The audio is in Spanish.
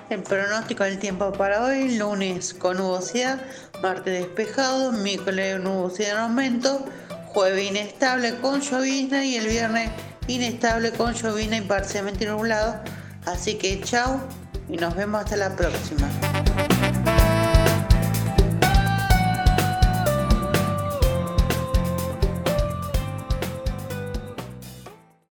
El pronóstico del tiempo para hoy: lunes con nubosidad, martes despejado, miércoles nubosidad en aumento, jueves inestable con llovizna y el viernes inestable con llovizna y parcialmente nublado. Así que chao y nos vemos hasta la próxima.